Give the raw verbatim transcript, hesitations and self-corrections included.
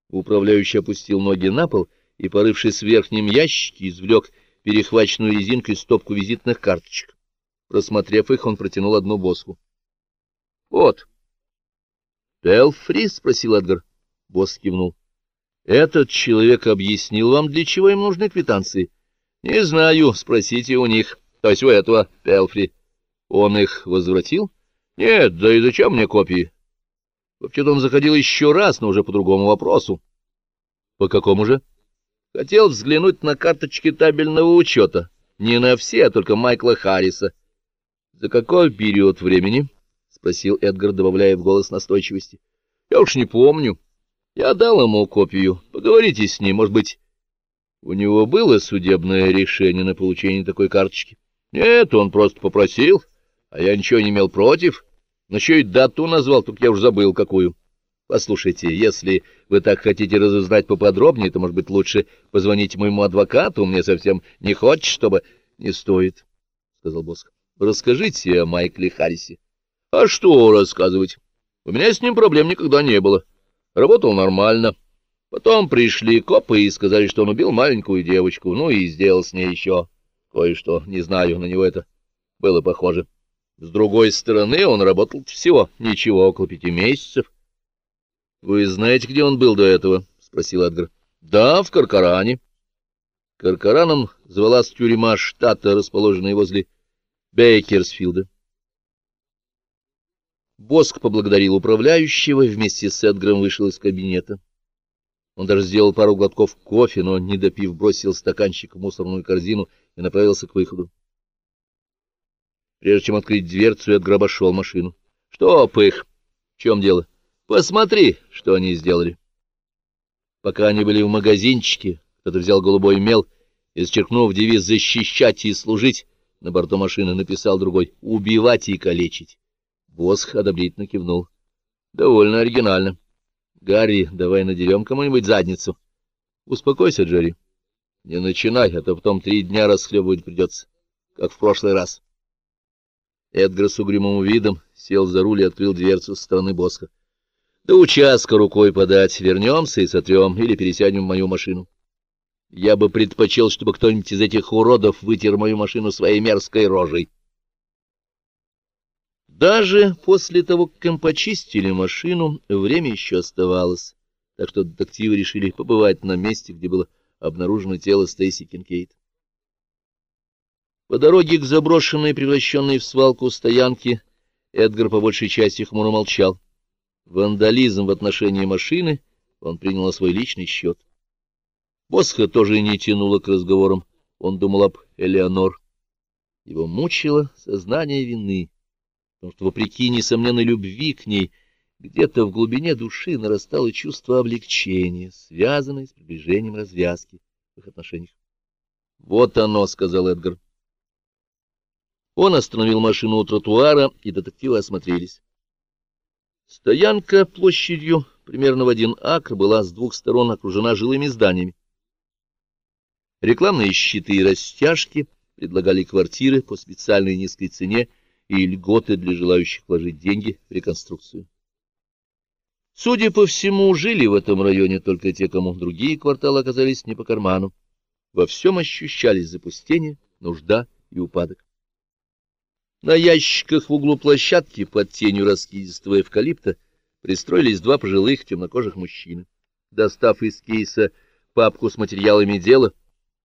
Управляющий опустил ноги на пол и, порывшись в верхнем ящике, извлек перехваченную резинкой стопку визитных карточек. Просмотрев их, он протянул одну Босху. — Вот. — Пелфри? — спросил Эдгар. Босх кивнул. — Этот человек объяснил вам, для чего им нужны квитанции? — Не знаю, спросите у них. То есть у этого Пелфри. — Он их возвратил? — Нет, да и зачем мне копии? Вообще-то он заходил еще раз, но уже по другому вопросу. — По какому же? — Хотел взглянуть на карточки табельного учета. Не на все, а только Майкла Харриса. — За какой период времени? — спросил Эдгар, добавляя в голос настойчивости. — Я уж не помню. Я дал ему копию. Поговорите с ним, может быть... У него было судебное решение на получение такой карточки? — Нет, он просто попросил, а я ничего не имел против. Но еще и дату назвал, только я уж забыл, какую. Послушайте, если вы так хотите разузнать поподробнее, то, может быть, лучше позвонить моему адвокату. Мне совсем не хочется, чтобы... — Не стоит, — сказал Босх. — Расскажите о Майкле Харрисе. — А что рассказывать? У меня с ним проблем никогда не было. Работал нормально. Потом пришли копы и сказали, что он убил маленькую девочку, ну и сделал с ней еще кое-что. Не знаю, на него это было похоже. С другой стороны, он работал всего ничего, около пяти месяцев. — Вы знаете, где он был до этого? — спросил Эдгар. — Да, в Каркаране. Каркараном звалась тюрьма штата, расположенная возле Бейкерсфилда. Босх поблагодарил управляющего и вместе с Эдгаром вышел из кабинета. Он даже сделал пару глотков кофе, но, не допив, бросил стаканчик в мусорную корзину и направился к выходу. Прежде чем открыть дверцу, Эдгар обошел машину. — Что, Пых? В чем дело? — Посмотри, что они сделали. Пока они были в магазинчике, кто-то взял голубой мел и, зачеркнув девиз «защищать и служить», на борту машины написал другой «убивать и калечить». Босх одобрительно кивнул. — Довольно оригинально. — Гарри, давай надерем кому-нибудь задницу. — Успокойся, Джерри. Не начинай, а то потом три дня расхлебывать придется, как в прошлый раз. Эдгар с угрюмым видом сел за руль и открыл дверцу со стороны Босха. — До участка рукой подать. Вернемся и сотрем, или пересядем в мою машину. Я бы предпочел, чтобы кто-нибудь из этих уродов вытер мою машину своей мерзкой рожей. Даже после того, как им почистили машину, время еще оставалось, так что детективы решили побывать на месте, где было обнаружено тело Стейси Кинкейд. По дороге к заброшенной, превращенной в свалку стоянке, Эдгар по большей части хмуро молчал. Вандализм в отношении машины он принял на свой личный счет. Босха тоже не тянуло к разговорам, он думал об Элеонор. Его мучило сознание вины, потому что, вопреки несомненной любви к ней, где-то в глубине души нарастало чувство облегчения, связанное с приближением развязки в их отношениях. — Вот оно, — сказал Эдгар. Он остановил машину у тротуара, и детективы осмотрелись. Стоянка площадью примерно в один акр была с двух сторон окружена жилыми зданиями. Рекламные щиты и растяжки предлагали квартиры по специальной низкой цене и льготы для желающих вложить деньги в реконструкцию. Судя по всему, жили в этом районе только те, кому другие кварталы оказались не по карману. Во всем ощущались запустение, нужда и упадок. На ящиках в углу площадки под тенью раскидистого эвкалипта пристроились два пожилых темнокожих мужчины. Достав из кейса папку с материалами дела,